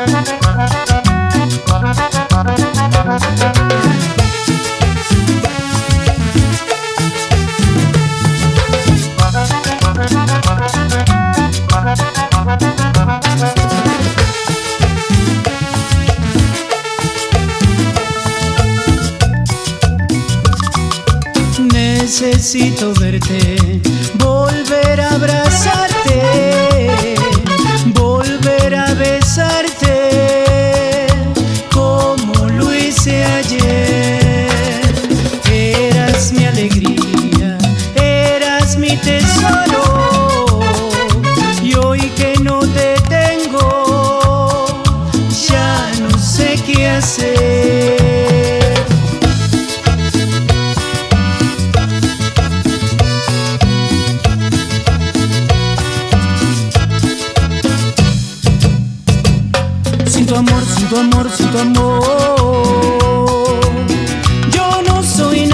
Necesito verte, volver a abrazarte, volver a besarte, como lo hice ayer. Eras mi alegría, eras mi tesoro, y hoy que no te tengo, ya no sé qué hacer. Sin tu amor, sin tu amor, sin tu amor, yo no soy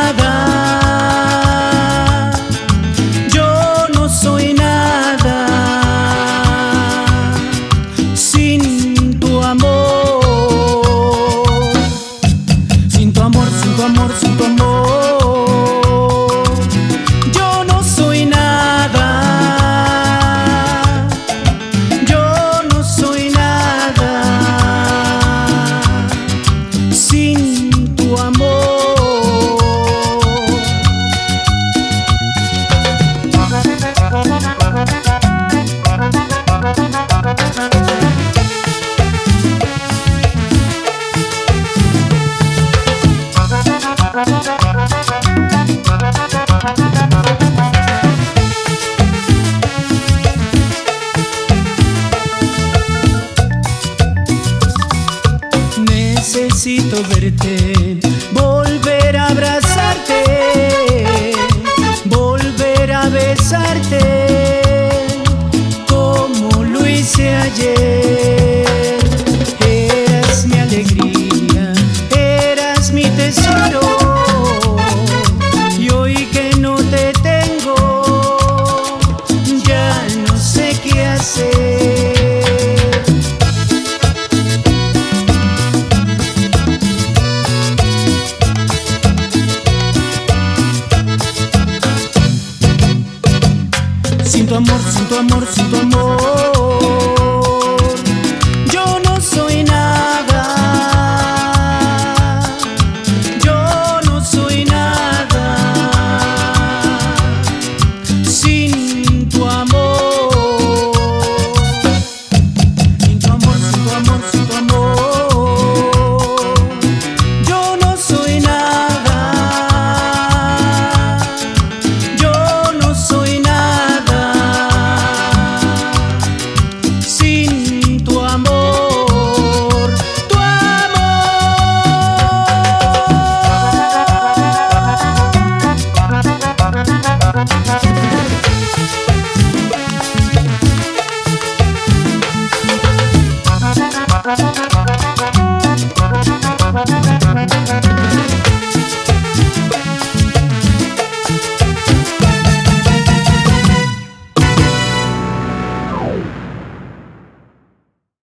nada, yo no soy nada. Sin tu amor, sin tu amor, sin tu amor, sin tu amor, yo no soy nada. Necesito verte, volver a abrazarte, volver a besarte, como lo hice ayer. Eras mi alegría, eras mi tesoro, y hoy que no te tengo, ya no sé qué hacer. Sin tu amor, sin tu amor, sin tu amor,